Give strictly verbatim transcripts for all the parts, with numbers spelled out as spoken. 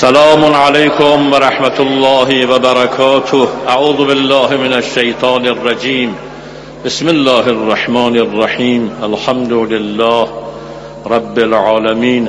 سلام علیکم و رحمت الله و برکاته. اعوذ بالله من الشیطان الرجیم. بسم الله الرحمن الرحیم. الحمد لله رب العالمین.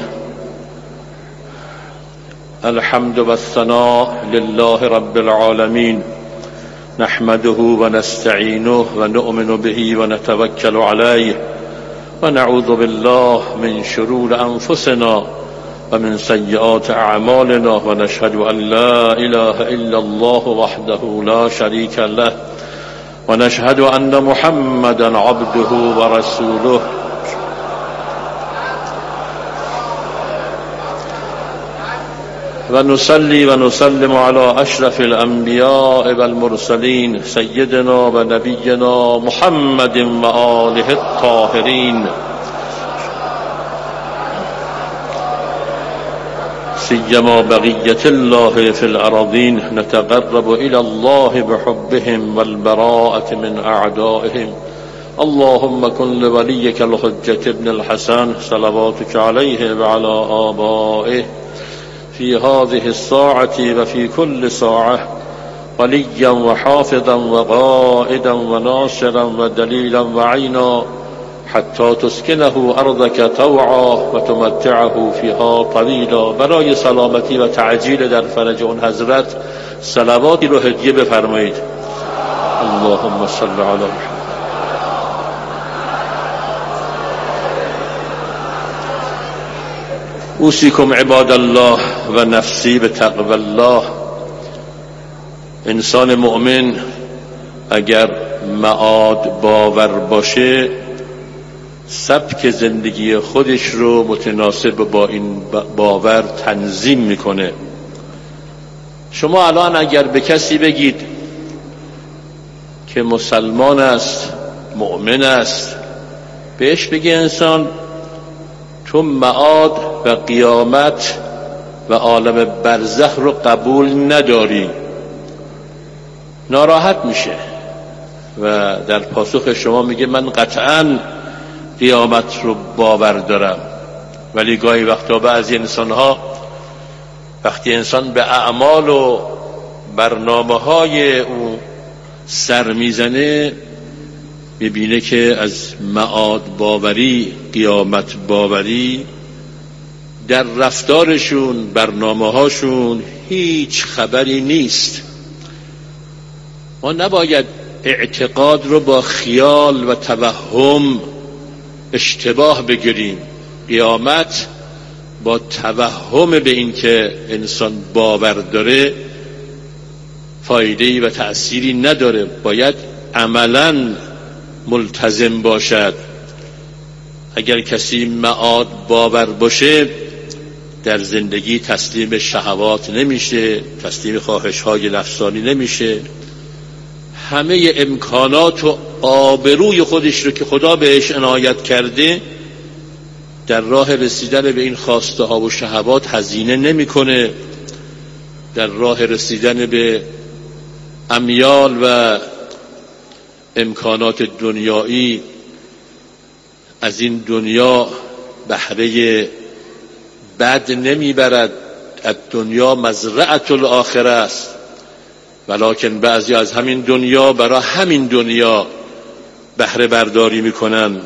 الحمد والثناء لله رب العالمین. نحمده و نستعینه و نؤمن به و نتوکل علیه و نعوذ بالله من شرور انفسنا و من سیئات اعمالنا و نشهد ان لا اله الا الله وحده لا شریک له و نشهد ان محمدا عبده و رسوله. و نصلی و نسلم علی اشرف الانبیاء و المرسلین سیدنا و نبینا محمد و آله الطاهرین، سیما بقیة الله في الأراضين. نتقرب إلى الله بحبهم والبراءة من أعدائهم. اللهم كن لوليك الحجة ابن الحسن صلواتك عليه وعلى آبائه في هذه الساعة وفي كل ساعة وليا وحافظا وقائدا وناصرا ودليلا وعينا حتی تسکنه ارضک طوعا و تمتعه فیها طویلا. برای سلامتی و تعجیل در فرج اون حضرت صلواتی رو هدیه بفرمایید. اللهم صل علی محمد. اوصیکم عباد الله و نفسی بتقوی الله. انسان مؤمن اگر معاد باور باشه سبک زندگی خودش رو متناسب با این باور تنظیم میکنه. شما الان اگر به کسی بگید که مسلمان است، مؤمن است، بهش بگی انسان تو معاد و قیامت و عالم برزخ رو قبول نداری، ناراحت میشه و در پاسخ شما میگه من قطعاً قیامت رو باور دارم. ولی گاهی وقتا بعضی انسان‌ها وقتی انسان به اعمال و برنامه‌های او سر میزنه میبینه که از معاد باوری، قیامت باوری در رفتارشون، برنامه‌هاشون هیچ خبری نیست. ما نباید اعتقاد رو با خیال و توهم اشتباه بگیریم. قیامت با توهم به این که انسان باور داره فایده‌ای و تأثیری نداره. باید عملاً ملتزم باشد. اگر کسی معاد باور باشه در زندگی تسلیم شهوات نمیشه، تسلیم خواهش‌های نفسانی نمیشه، همه امکانات و آبروی خودش رو که خدا بهش عنایت کرده در راه رسیدن به این خواسته ها و شهوات هزینه نمیکنه. در راه رسیدن به امیال و امکانات دنیایی از این دنیا بهره بد نمیبرد. از دنیا مزرعة الاخره است، ولکن بعضی از همین دنیا برای همین دنیا بهره برداری میکنن.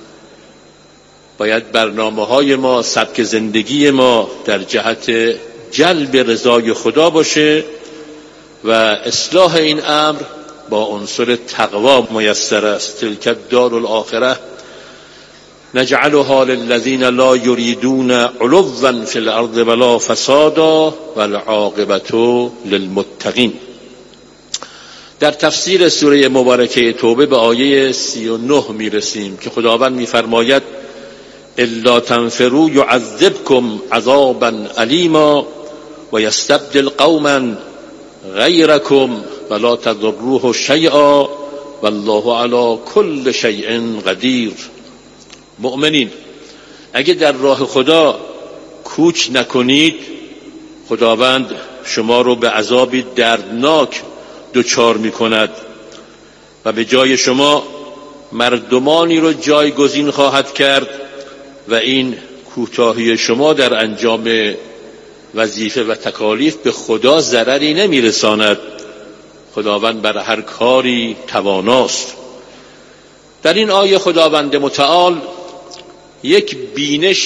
باید برنامه های ما، سبک زندگی ما در جهت جلب رضای خدا باشه و اصلاح این امر با عنصر تقوا میسر است. تلک الدار الاخره نجعلها للذین لا یریدون علوا فی الارض ولا فسادا والعاقبة للمتقین. در تفسیر سوره مبارکه توبه به آیه سی و نه میرسیم که خداوند میفرماید الا تنفروا يعذبكم عذابا علیما و یستبدل قوما غیرکم ولا تضروه شیئا والله علی کل شیء قدیر. مؤمنین اگه در راه خدا کوچ نکنید خداوند شما رو به عذابی دردناک دچار می کند و به جای شما مردمانی رو جایگزین خواهد کرد و این کوتاهی شما در انجام وظیفه و تکالیف به خدا ضرری نمیرساند. خداوند بر هر کاری تواناست. در این آیه خداوند متعال یک بینش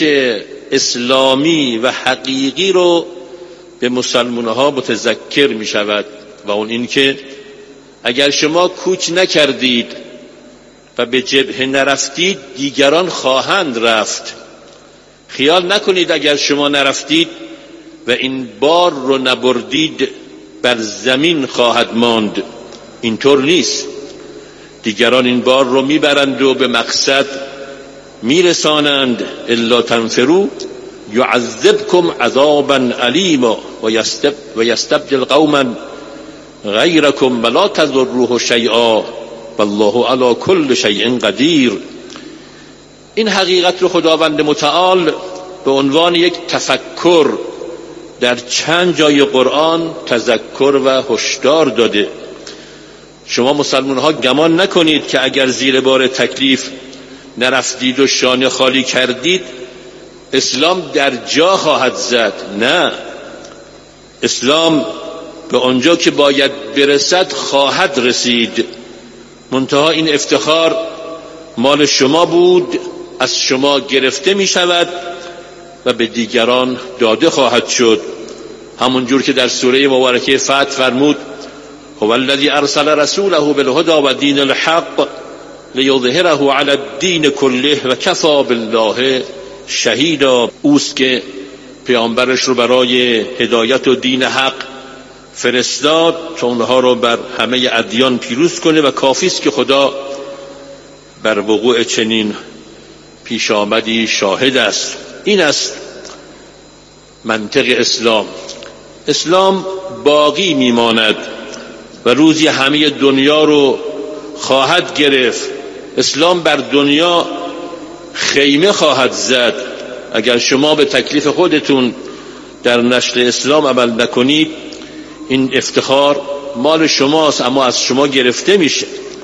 اسلامی و حقیقی رو به مسلمان‌ها متذکر می شود و اون این که اگر شما کوچ نکردید و به جبهه نرفتید دیگران خواهند رفت. خیال نکنید اگر شما نرفتید و این بار رو نبردید بر زمین خواهد ماند. اینطور نیست. دیگران این بار رو میبرند و به مقصد میرسانند. الا تنفروا یعذبکم عذابا علیما و یستبدل قوما غیرکم ولا تضروه شیئا والله علی کل شیء قدیر. این حقیقت رو خداوند متعال به عنوان یک تفکر در چند جای قرآن تذکر و هشدار داده. شما مسلمان ها گمان نکنید که اگر زیر بار تکلیف نرفتید و شانه خالی کردید اسلام در جا خواهد زد. نه، اسلام به آنجا که باید برسد خواهد رسید. منتها این افتخار مال شما بود، از شما گرفته می شود و به دیگران داده خواهد شد. همون جور که در سوره مبارکه فتح فرمود هو الذی ارسل رسوله بالهدى و دین الحق لیظهره علی الدین کله و کفی بالله شهیدا. اوست که پیامبرش رو برای هدایت و دین حق فرستاد تا اونها رو بر همه ادیان پیروز کنه و کافی است که خدا بر وقوع چنین پیش آمدی شاهد است. این است منطق اسلام. اسلام باقی میماند و روزی همه دنیا رو خواهد گرفت. اسلام بر دنیا خیمه خواهد زد. اگر شما به تکلیف خودتون در نشر اسلام عمل نکنید این افتخار مال شماست اما از شما گرفته میشه.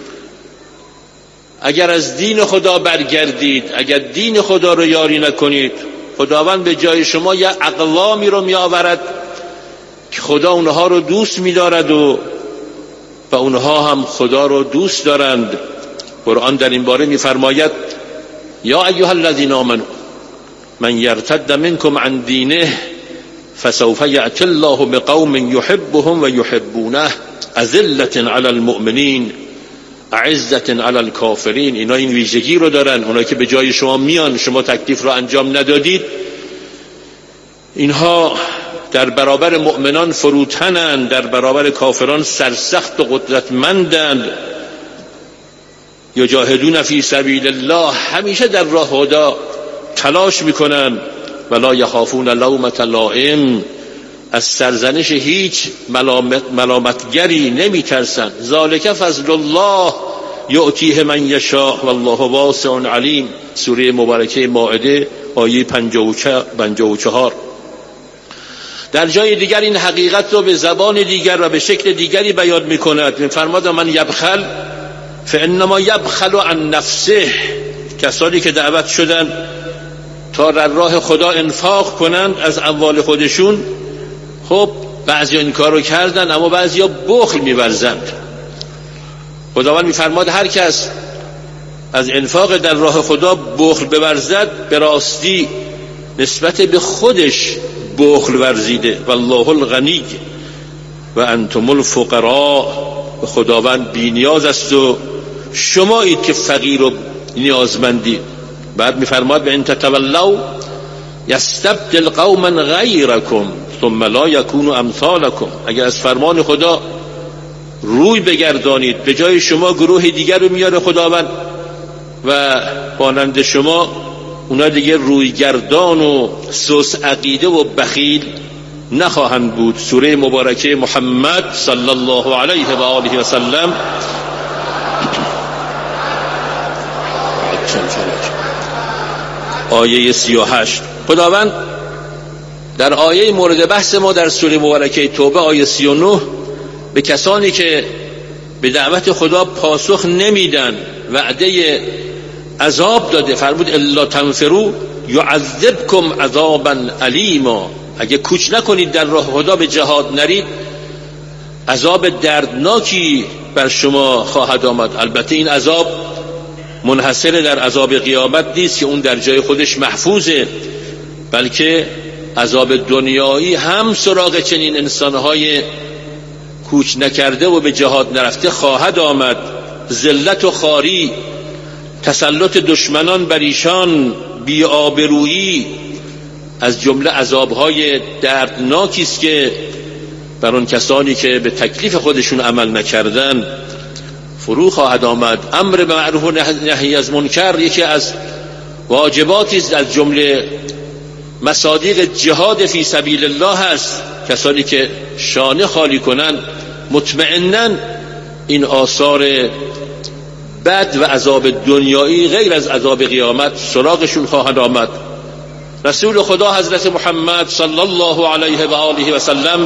اگر از دین خدا برگردید، اگر دین خدا رو یاری نکنید، خداوند به جای شما یه اقوامی رو می آورد که خدا اونها رو دوست می دارد و و اونها هم خدا رو دوست دارند. قرآن در این باره می فرماید یا ایها الذین آمنوا من یرتد منکم عن دینه فسوف یأتی الله بقوم یحبهم و یحبونه اذلة علی المؤمنین اعزة علی الکافرین. اینا این ویژگی رو دارن. اونا که به جای شما میان، شما تکلیف رو انجام ندادید، اینها در برابر مؤمنان فروتنند، در برابر کافران سرسخت و قدرتمندند. یجاهدون فی سبیل الله، همیشه در راه خدا تلاش میکنن. ولا یخافون لومة لائم، از سرزنش هیچ ملامت ملامتگری نمیترسن. ذالک فضل الله یؤتیه من یشاء والله واسع علیم. سوره مبارکه مائده آیه پنجاه و چهار. در جای دیگر این حقیقت رو به زبان دیگر و به شکل دیگری بیان میکند. میفرماد من یبخل فانما یبخل عن نفسه. کسانی که دعوت شدن تا در راه خدا انفاق کنند از اموال خودشون، خب بعضی این کار رو کردن اما بعضی ها بخل می‌ورزند. خداوند می‌فرماد هر کس از انفاق در راه خدا بخل بورزد به راستی نسبت به خودش بخل ورزیده. والله الغنی و انتم الفقراء. خداوند بی نیاز است و شمایید که فقیر و نیازمندید. بعد می‌فرماد ان تتولوا یستبدل قوما غیرکم ثم لا یکونوا امثالکم. اگر از فرمان خدا روی بگردانید، به جای شما گروه دیگر رو میاره خداوند و مانند شما اونا دیگه روی گردان و سوس عقیده و بخیل نخواهند بود. سوره مبارکه محمد صلی الله علیه و آله و سلم آیه سی و هشت. خداوند در آیه مورد بحث ما در سوره مبارکه توبه آیه سی و نه به کسانی که به دعوت خدا پاسخ نمیدن وعده عذاب داده. فرمود الا تنفروا یعذبکم عذابا علیما. اگه کوچ نکنید در راه خدا به جهاد نرید عذاب دردناکی بر شما خواهد آمد. البته این عذاب منحصر در عذاب قیامت نیست که اون در جای خودش محفوظه، بلکه عذاب دنیایی هم سراغ چنین انسانهای کوچ نکرده و به جهاد نرفته خواهد آمد. ذلت و خواری، تسلط دشمنان بر ایشان، بی‌آبرویی از جمله عذابهای دردناکی است که بر آن کسانی که به تکلیف خودشون عمل نکردن فرو خواهد آمد. امر به معروف و نهی از منکر یکی از واجباتی است از جمله مصادیق جهاد فی سبیل الله است. کسانی که شانه خالی کنند مطمئناً این آثار بد و عذاب دنیایی غیر از عذاب قیامت سراغشون خواهد آمد. رسول خدا حضرت محمد صلی الله علیه و آله و سلم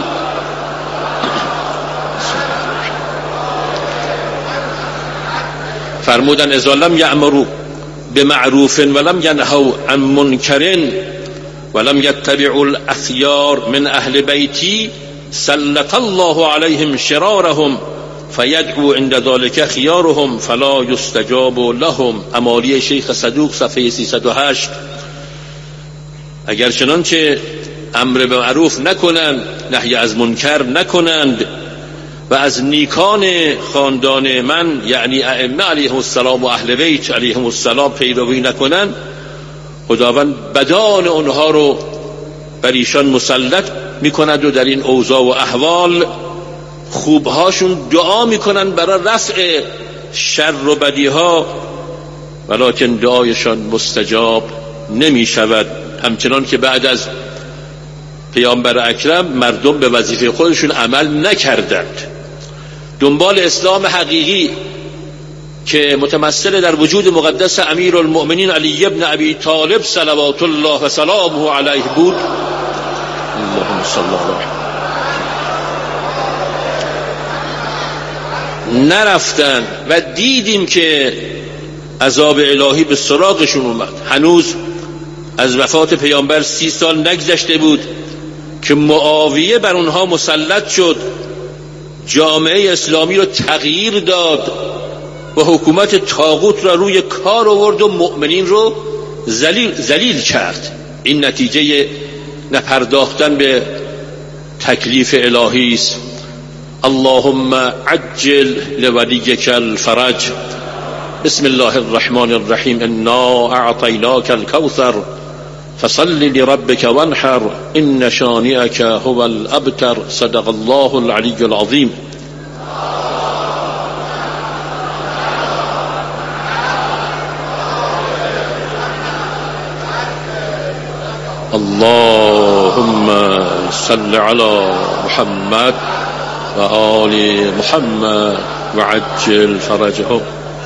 فرمودن اذا لم یأمروا بمعروف ولم ینهوا عن منکر ولم یتبعوا الاخیار من اهل بیتی سلط الله علیهم شرارهم فیدعو عند ذلك خیارهم فلا یستجاب لهم. امالی شیخ صدوق صفحه سیصد و هشت. اگر چنانچه امر به معروف نکنند، نهی از منکر نکنند و از نیکان خاندان من یعنی ائمه علیهم السلام و اهل بیت علیهم السلام پیروی نکنند، خداوند بدان اونها رو بر ایشان مسلط میکند و در این اوضاع و احوال خوبهاشون دعا میکنن برای رفع شر و بدیها، ولکن دعایشان مستجاب نمیشود. همچنان که بعد از پیامبر اکرم مردم به وظیفه خودشون عمل نکردند. دنبال اسلام حقیقی که متمثل در وجود مقدس امیر المؤمنین علی ابن ابی طالب صلوات الله و سلامه علیه بود. اللهم صل علی نرفتن و دیدیم که عذاب الهی به سراغشون اومد. هنوز از وفات پیامبر سی سال نگذشته بود که معاویه بر اونها مسلط شد، جامعه اسلامی رو تغییر داد و حکومت طاغوت را روی کار آورد و مؤمنین رو ذلیل ذلیل کرد. این نتیجه نپرداختن به تکلیف الهی است. اللهم عجل لولیک الفرج. بسم الله الرحمن الرحیم. انا اعطیناک الکوثر فصل لربك وانحر ان شانئك هو الابتر. صدق الله العلی العظیم. اللهم صل على محمد و آل محمد و عجل فرجهم.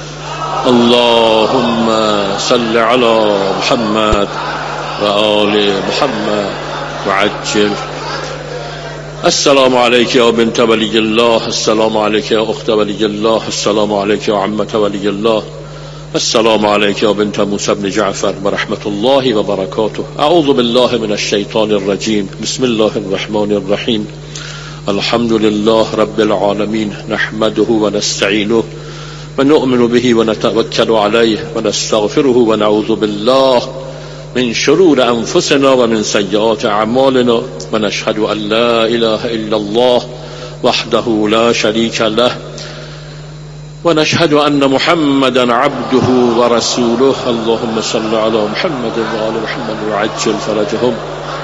اللهم صل على محمد و آل محمد و عجل. السلام عليك يا بنت ولي الله، السلام عليك يا أخت ولي الله، السلام عليك يا عمة ولي الله، السلام عليك يا بنت موسى بن جعفر ورحمة الله وبركاته. أعوذ بالله من الشيطان الرجيم. بسم الله الرحمن الرحيم. الحمد لله رب العالمين، نحمده ونستعينه ونؤمن به ونتوكل عليه ونستغفره ونعوذ بالله من شرور أنفسنا ومن سيئات أعمالنا ونشهد أن لا إله إلا الله وحده لا شريك له ونشهد أن محمدا عبده ورسوله. اللهم صل على محمد وآل محمد وعجل فرجهم.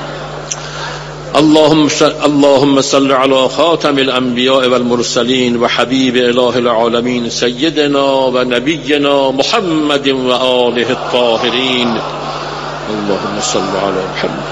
اللهم اللهم صل على خاتم الأنبياء والمرسلين وحبيب إله العالمين سيدنا ونبينا محمد وآله الطاهرين. اللهم صل على محمد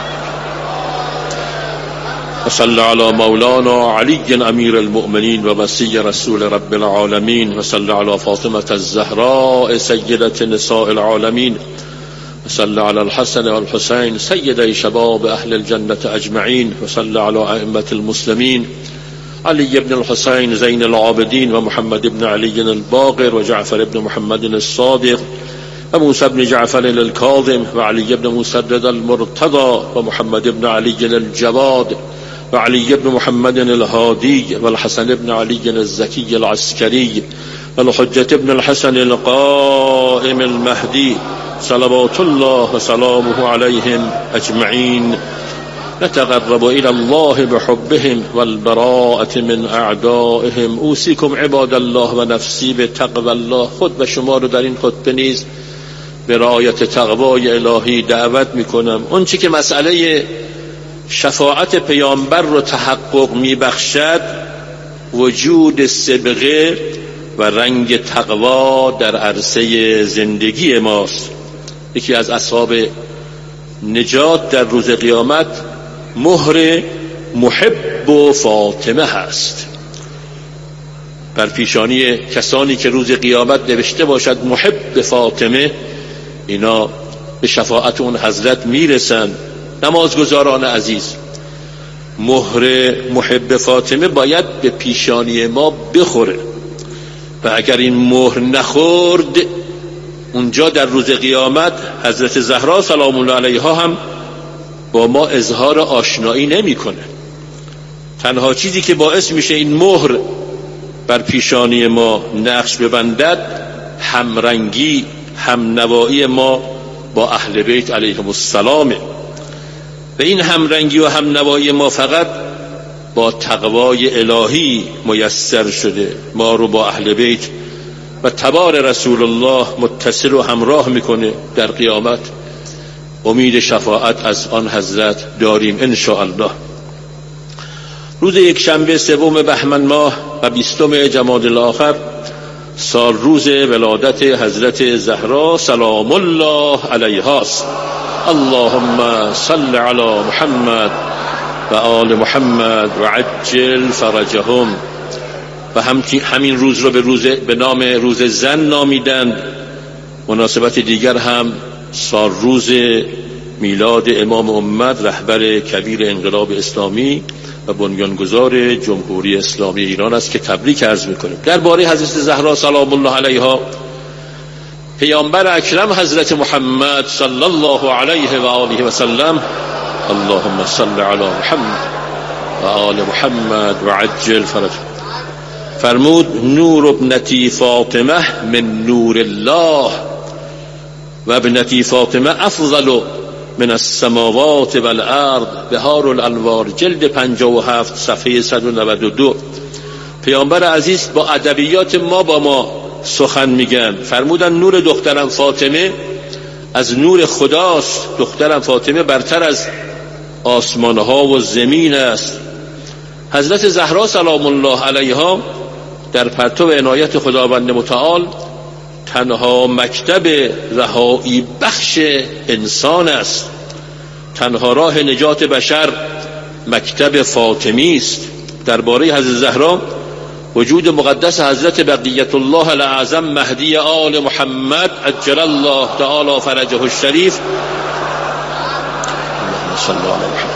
وصل على مولانا علي أمير المؤمنين ووصي رسول رب العالمين وصل على فاطمة الزهراء سيدة نساء العالمين وصل على الحسن والحسين سيدي شباب أهل الجنة أجمعين وصل على أئمة المسلمين علي بن الحسين زين العابدين ومحمد بن علي الباقر وجعفر بن محمد الصادق و موسی بن جعفر الكاظم و علی بن مسدد المرتضى و محمد بن علی الجواد و علی بن محمد الهادی و الحسن بن علی الزکی العسکری و الحجة بن الحسن القائم المهدی صلوات الله و سلامه علیهم اجمعین. نتقرب إلى الله بحبهم والبراءة من أعدائهم. اوصیکم عباد الله و نفسی به تقوی الله. خود و شما رو در این خطبه نیز به رعایت تقوای الهی دعوت میکنم. اون چی که مسئله شفاعت پیامبر رو تحقق میبخشد وجود سبقه و رنگ تقوا در عرصه زندگی ماست. یکی از اسباب نجات در روز قیامت مهر محب و فاطمه هست. بر پیشانی کسانی که روز قیامت نوشته باشد محب فاطمه، اینا به شفاعت اون حضرت میرسن. نمازگزاران عزیز، مهر محب فاطمه باید به پیشانی ما بخوره و اگر این مهر نخورد اونجا در روز قیامت حضرت زهرا سلام الله علیها هم با ما اظهار آشنایی نمیکنه. تنها چیزی که باعث میشه این مهر بر پیشانی ما نقش ببندد همرنگی، همنوایی ما با اهل بیت علیهم السلام. و این همرنگی و همنوایی ما فقط با تقوای الهی میسر شده. ما رو با اهل بیت و تبار رسول الله متصل و همراه میکنه. در قیامت امید شفاعت از آن حضرت داریم ان شاء الله. روز یک شنبه سوم بهمن ماه و بیستم جمادی الاخر سال روز ولادت حضرت زهرا سلام الله علیها است. اللهم صل علی محمد و آل محمد و عجل فرجهم. و همین روز رو به روز به نام روز زن نامیدند. مناسبت دیگر هم سال روز میلاد امام امت رهبر کبیر انقلاب اسلامی و بنیانگذار جمهوری اسلامی ایران است که تبریک عرض میکنیم. درباره حضرت زهرا سلام الله علیها، پیامبر اکرم حضرت محمد صلی الله علیه و آله و سلم، اللهم صل علی محمد و آل محمد و عجل فرج، فرمود نور ابنتی فاطمه من نور الله و ابنتی فاطمه افضل من السماوات والارض. بهار الانوار جلد پنجاه و هفت صفحه صد و نود و دو. پیامبر عزیز با ادبیات ما با ما سخن میگن. فرمودن نور دخترم فاطمه از نور خداست. دخترم فاطمه برتر از آسمانها و زمین است. حضرت زهرا سلام الله علیها در پرتو عنایت خداوند متعال تنها مکتب رهایی بخش انسان است. تنها راه نجات بشر مکتب فاطمی است. درباره حضرت زهرا وجود مقدس حضرت بقیت الله الاعظم مهدی آل محمد عجل الله تعالی فرجه الشریف، صلی الله علیه و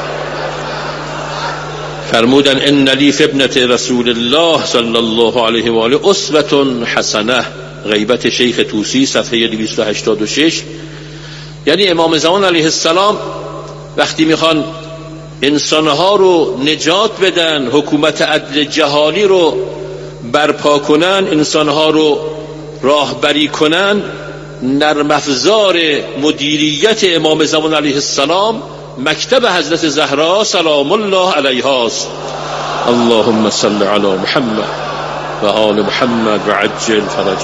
فرمودن ان لی فی ابنة رسول الله صلی الله علیه و آله اسوة حسنه. غیبت شیخ طوسی صفحه دویست و هشتاد و شش. یعنی امام زمان علیه السلام وقتی میخوان انسانها رو نجات بدن، حکومت عدل جهانی رو برپا کنن، انسانها رو راهبری کنن، نرم افزار مدیریت امام زمان علیه السلام مکتب حضرت زهرا سلام الله علیها است. اللهم صل علی محمد و آل محمد و عجل فرج.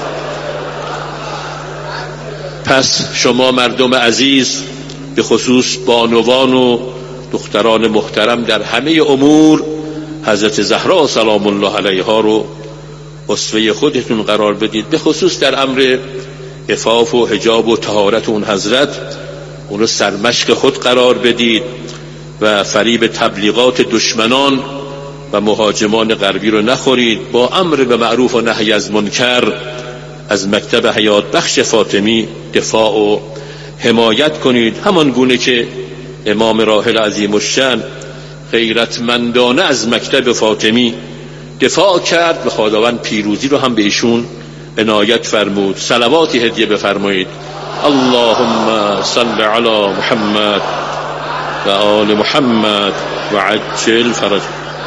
پس شما مردم عزیز، به خصوص بانوان و دختران محترم، در همه امور حضرت زهرا سلام الله علیها رو اسوه خودتون قرار بدید. به خصوص در امر عفاف و حجاب و طهارت اون حضرت اون رو سرمشق خود قرار بدید و فریب تبلیغات دشمنان و مهاجمان غربی رو نخورید. با امر به معروف و نهی از منکر از مکتب حیات بخش فاطمی دفاع و حمایت کنید، همان گونه که امام راحل عظیم الشأن غیرتمندانه از مکتب فاطمی دفاع کرد و خداوند پیروزی رو هم به ایشون عنایت فرمود. صلواتی هدیه بفرمایید. اللهم صل علی محمد و آل محمد و عجل فرج.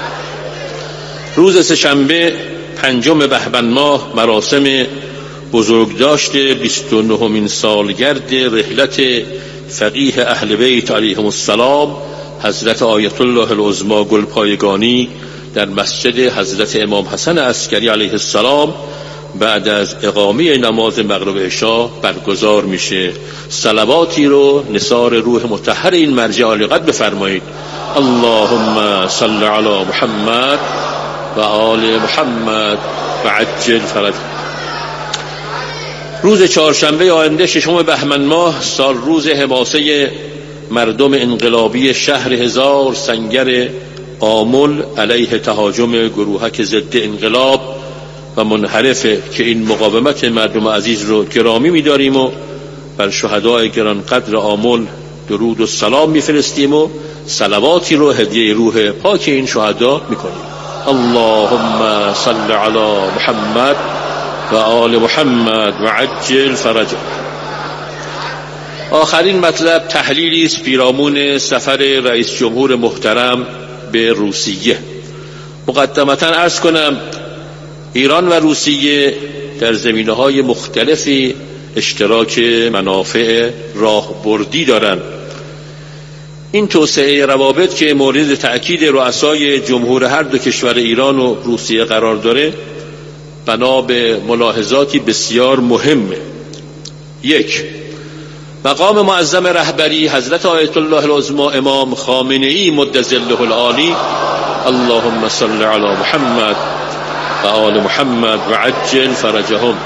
روز سه‌شنبه پنجم بهمن ماه مراسم بزرگداشت بیست و نهمین سالگرد رحلت فقیه اهل بیت علیهم السلام حضرت آیت الله العظمی گلپایگانی در مسجد حضرت امام حسن عسکری علیه السلام بعد از اقامه نماز مغرب عشا برگزار میشه. صلواتی رو نثار روح مطهر این مرجع عالی قدر بفرمایید. اللهم صل علی محمد و آل محمد و عجل فرج. روز چهارشنبه آینده ششم بهمن ماه سال روز حماسه مردم انقلابی شهر هزار سنگر آمل علیه تهاجم گروهک ضد انقلاب و منحرفه که این مقاومت مردم عزیز رو گرامی می‌داریم و بر شهدای گرانقدر آمل درود و سلام می‌فرستیم و صلواتی رو هدیه روح پاک این شهدا می‌کنیم. اللهم صل علی محمد و آل محمد و عجل فرج. آخرین مطلب تحلیلی است پیرامون سفر رئیس جمهور محترم به روسیه. مقدمتاً عرض کنم ایران و روسیه در زمینه‌های مختلفی اشتراک منافع راهبردی دارند. این توسعه روابط که مورد تأکید رؤسای جمهور هر دو کشور ایران و روسیه قرار داره بنا به ملاحظاتی بسیار مهمه. یک، مقام معظم رهبری حضرت آیت الله العظمی امام خامنه‌ای مد ظله العالی اللهم صل علی محمد و آل محمد و عجل فرجهم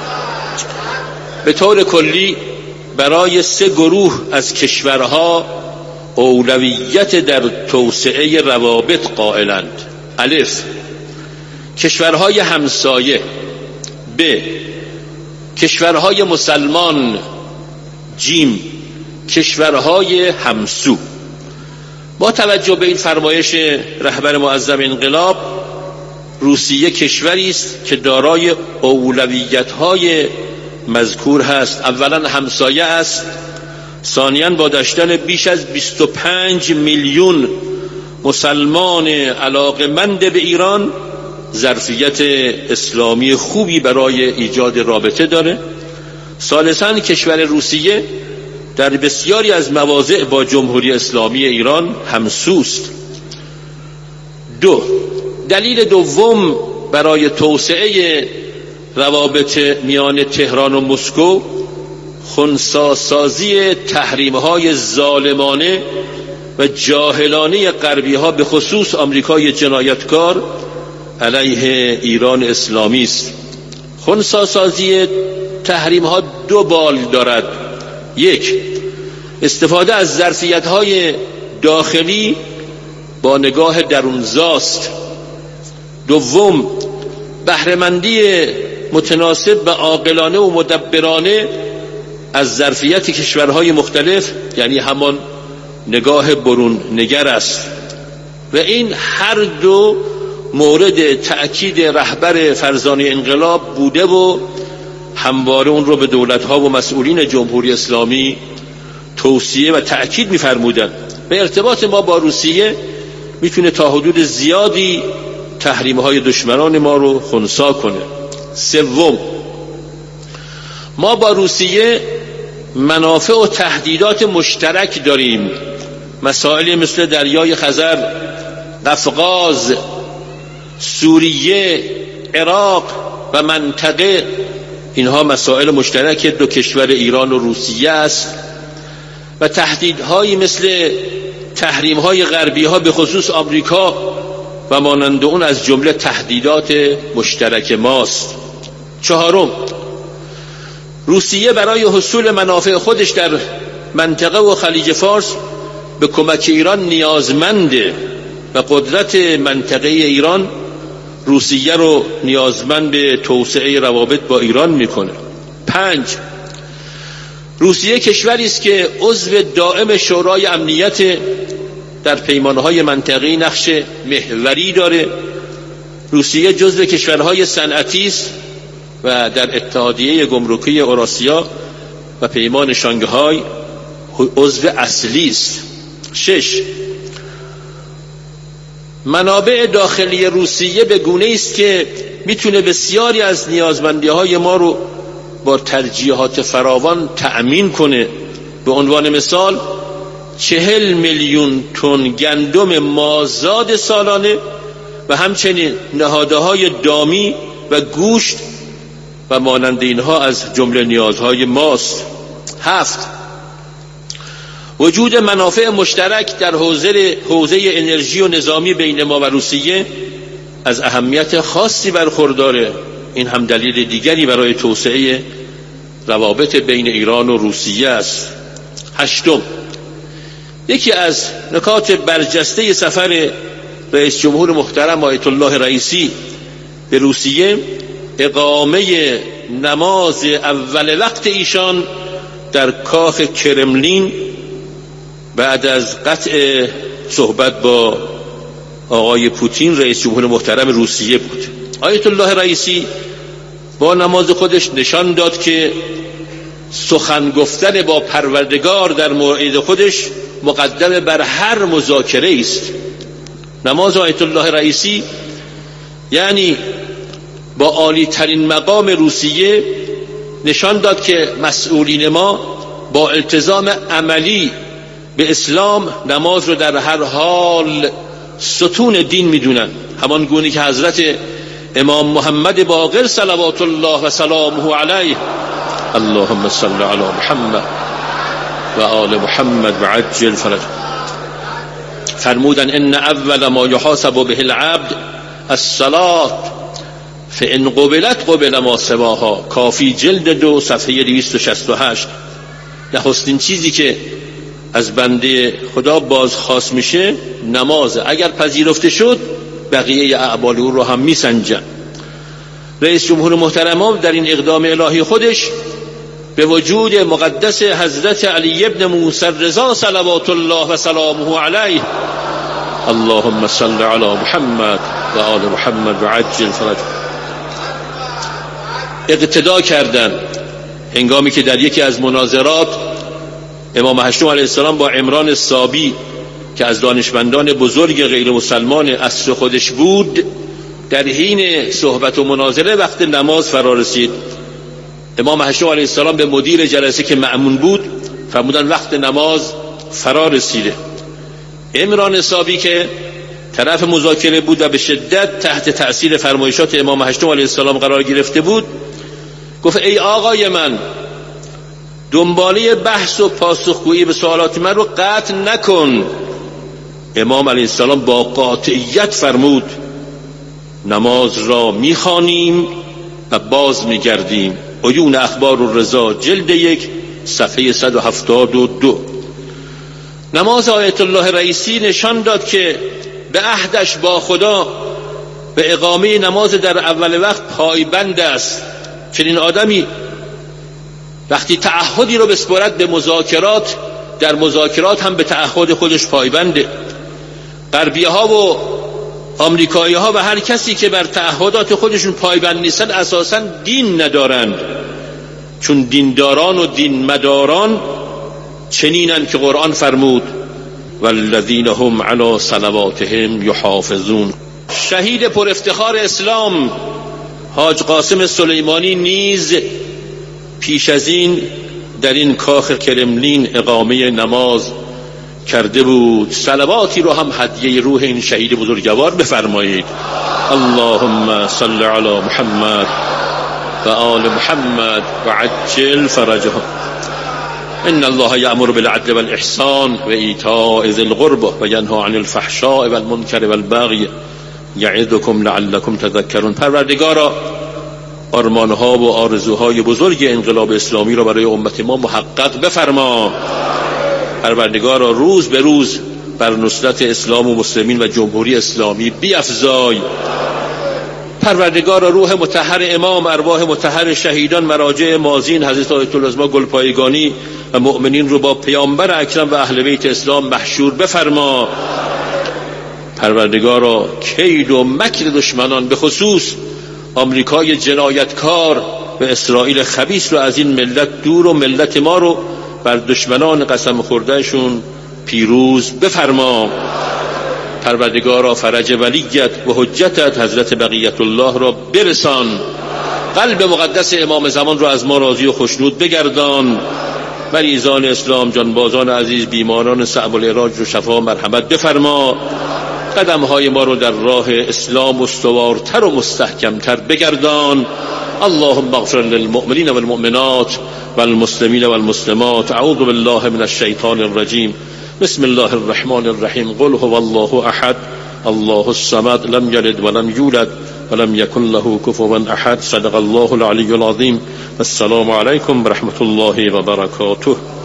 به طور کلی برای سه گروه از کشورها اولویت در توسعه روابط قائلند. الف، کشورهای همسایه. ب، کشورهای مسلمان. جیم، کشورهای همسو. با توجه به این فرمایش رهبر معظم انقلاب، روسیه کشوری است که دارای اولویت‌های مذکور هست. اولا همسایه است، ثانیاً با داشتن بیش از بیست و پنج میلیون مسلمان علاقمند به ایران ظرفیت اسلامی خوبی برای ایجاد رابطه داره. ثالثاً کشور روسیه در بسیاری از مواضع با جمهوری اسلامی ایران همسوست. دو، دلیل دوم برای توسعه روابط میان تهران و مسکو خنثی‌سازی تحریم‌های ظالمانه و جاهلانه غربی‌ها به خصوص آمریکای جنایتکار علیه ایران اسلامی است. خنثی‌سازی تحریم‌ها دو بال دارد. یک، استفاده از ظرفیت‌های داخلی با نگاه درونزاست. دوم، بهره‌مندی متناسب و عاقلانه و مدبرانه از ظرفیت کشورهای مختلف، یعنی همان نگاه برون نگر است و این هر دو مورد تأکید رهبر فرزانه انقلاب بوده و همواره اون رو به دولت‌ها و مسئولین جمهوری اسلامی توصیه و تأکید می‌فرمودند. به ارتباط ما با روسیه میتونه تا حدود زیادی تحریم‌های دشمنان ما رو خنثی کنه. سوم، ما با روسیه منافع و تهدیدات مشترک داریم. مسائلی مثل دریای خزر، قفقاز، سوریه، عراق و منطقه، اینها مسائل مشترک دو کشور ایران و روسیه است و تهدیدهایی مثل تحریم‌های غربی‌ها به خصوص آمریکا و مانند اون از جمله تهدیدات مشترک ماست. چهارم، روسیه برای حصول منافع خودش در منطقه و خلیج فارس به کمک ایران نیازمنده و قدرت منطقه ایران روسیه رو نیازمند به توسعه روابط با ایران میکنه. پنج، روسیه کشوری است که عضو دائم شورای امنیت در پیمانهای منطقه‌ای نقش محوری داره. روسیه جزو کشورهای صنعتی است و در اتحادیه گمرکی اوراسیا و پیمان شانگهای عضو اصلی است. شش، منابع داخلی روسیه به گونه‌ای است که میتونه بسیاری از نیازمندی‌های ما رو با ترجیحات فراوان تأمین کنه. به عنوان مثال چهل میلیون تن گندم مازاد سالانه و همچنین نهادهای دامی و گوشت و مانند اینها از جمله نیازهای ماست. هفت، وجود منافع مشترک در حوزه حوزه انرژی و نظامی بین ما و روسیه از اهمیت خاصی برخورداره. این هم دلیل دیگری برای توسعه روابط بین ایران و روسیه است. هشتم، یکی از نکات برجسته سفر رئیس جمهور محترم آیت الله رئیسی به روسیه اقامه نماز اول وقت ایشان در کاخ کرملین بعد از قطع صحبت با آقای پوتین رئیس جمهور محترم روسیه بود. آیت الله رئیسی با نماز خودش نشان داد که سخن گفتن با پروردگار در موعد خودش مقدم بر هر مذاکره است. نماز آیت الله رئیسی یعنی با عالی ترین مقام روسیه نشان داد که مسئولین ما با التزام عملی به اسلام نماز رو در هر حال ستون دین میدونن، همان گونه که حضرت امام محمد باقر صلوات الله و سلامه علیه اللهم صل علی محمد و آل محمد و عجل فرج فرمودن ان اول ما یحاسب به العبد الصلاة فان قبلت قبل ما سواها. کافی جلد دو صفحه دویست و شصت و هشت. نخستین چیزی که از بنده خدا بازخواست میشه نماز. اگر پذیرفته شد بقیه اعمال او رو هم میسنجن. رئیس جمهور محترم در این اقدام الهی خودش به وجود مقدس حضرت علی ابن موسی رضا صلوات الله و سلامه علیه اللهم صل علی محمد و آل محمد و عجل فرج اقتدا کردند هنگامی که در یکی از مناظرات امام هشتم علیه السلام با عمران صابی که از دانشمندان بزرگ غیر مسلمان عصر خودش بود در حین صحبت و مناظره وقت نماز فرا رسید. امام هشتم علیه السلام به مدیر جلسه که مأمون بود فرمودن وقت نماز فرا رسیده. عمران صابی که طرف مذاکره بود و به شدت تحت تأثیر فرمایشات امام هشتم علیه السلام قرار گرفته بود گفت ای آقای من دنباله بحث و پاسخگویی به سوالات من رو قطع نکن. امام علیه السلام با قاطعیت فرمود نماز را میخوانیم و باز میگردیم. عیون اخبار الرضا جلد یک صفحه صد و هفتاد و دو. نماز آیت الله رئیسی نشان داد که به عهدش با خدا به اقامه نماز در اول وقت پایبند است. چنین آدمی وقتی تعهدی رو بسپارد به مذاکرات در مذاکرات هم به تعهد خودش پایبنده. غربیه ها و آمریکایی ها و هر کسی که بر تعهدات خودشون پایبند نیستن اساساً دین ندارند، چون دینداران و دین مداران چنینند که قرآن فرمود والذین هم علی صلواتهم یحافظون. شهید پر افتخار اسلام حاج قاسم سلیمانی نیز پیش از این در این کاخ کرملین اقامه نماز کرده بود. صلواتی رو هم هدیه روح این شهید بزرگوار بفرمایید. اللهم صل علی محمد و آل محمد و عجل فرجهم. ان الله یأمر بالعدل والإحسان و ایتاء ذی القربى و ینهی عن الفحشاء والمنکر والبغی یعظکم لعلکم تذکرون. پروردگارا آرمانها و آرزوهای بزرگ انقلاب اسلامی را برای امت ما محقق بفرما. پروردگارا روز به روز بر نصرت اسلام و مسلمین و جمهوری اسلامی بیفزای. پروردگارا روح مطهر امام، ارواح مطهر شهیدان، مراجع مازین حضرت آیت العظما گلپایگانی و مؤمنین رو با پیامبر اکرم و اهل بیت اسلام محشور بفرما. پروردگارا کید و مکر دشمنان به خصوص آمریکای جنایتکار و اسرائیل خبیث رو از این ملت دور و ملت ما رو بر دشمنان قسم خوردهشون پیروز بفرما. پروردگارا فرج ولیت و حجتت حضرت بقیت الله را برسان. قلب مقدس امام زمان را از ما راضی و خوشنود بگردان. مریضان اسلام، جانبازان عزیز، بیماران صعب العلاج رو شفا مرحمت بفرما. قدمهای ما رو در راه اسلام استوارتر و مستحکمتر بگردان. اللهم اغفر للمؤمنین والمؤمنات والمسلمین والمسلمات. اعوذ بالله من الشیطان الرجیم. بسم الله الرحمن الرحیم. قل هو الله احد الله الصمد لم یلد ولم یولد ولم یکن له کفوا احد. صدق الله العلی العظیم. السلام علیکم و رحمت الله و برکاته.